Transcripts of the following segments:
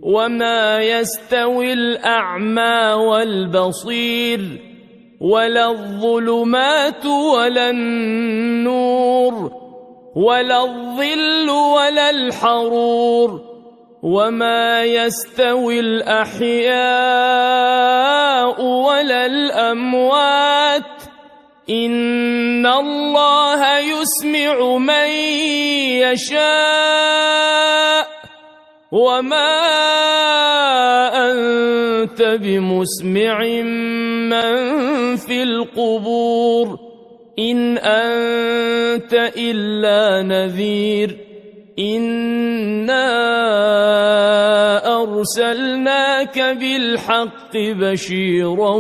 وما يستوي الأعمى والبصير ولا الظلمات ولا النور ولا الظل ولا الحرور وما يستوي الأحياء ولا الأموات إن الله يسمع من يشاء وما أنت بمسمع من في القبور إن أنت إلا نذير إنا أرسلناك بالحق بشيرا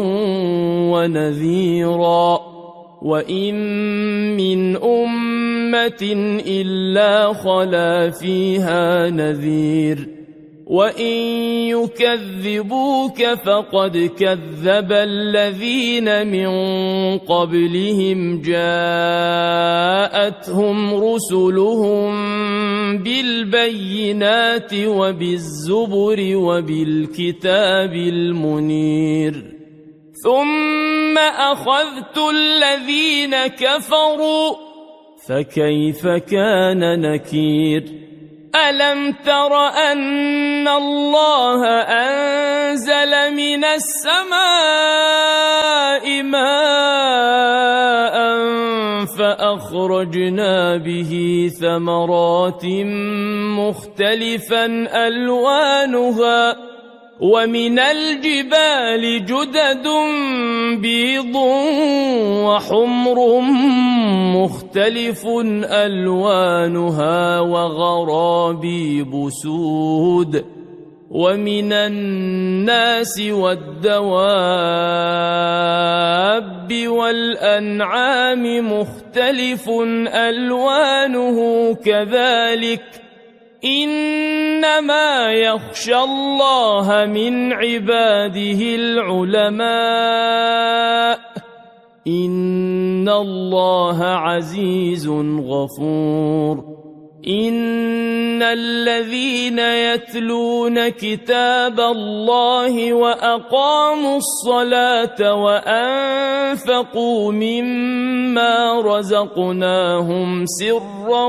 ونذيرا وإن من أمة إلا خلا فيها نذير وإن يكذبوك فقد كذب الذين من قبلهم جاءتهم رسلهم بالبينات وبالزبر وبالكتاب المنير ثم أخذت الذين كفروا فكيف كان نكير ألم تر أن الله أنزل من السماء ماء فأخرجنا به ثمرات مختلفا ألوانها ومن الجبال جدد بيض وحمر مختلف ألوانها وغرابيب سود ومن الناس والدواب والأنعام مختلف ألوانه كذلك إنما يخشى الله من عباده العلماء إن الله عزيز غفور إن الذين يتلون كتاب الله وأقاموا الصلاة وأنفقوا مما رزقناهم سرا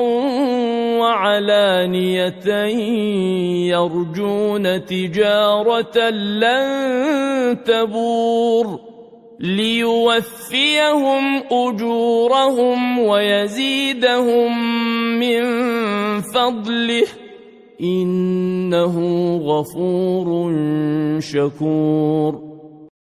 وعلانية يرجون تجارة لن تبور ليوفيهم أجورهم ويزيدهم من فضله إنه غفور شكور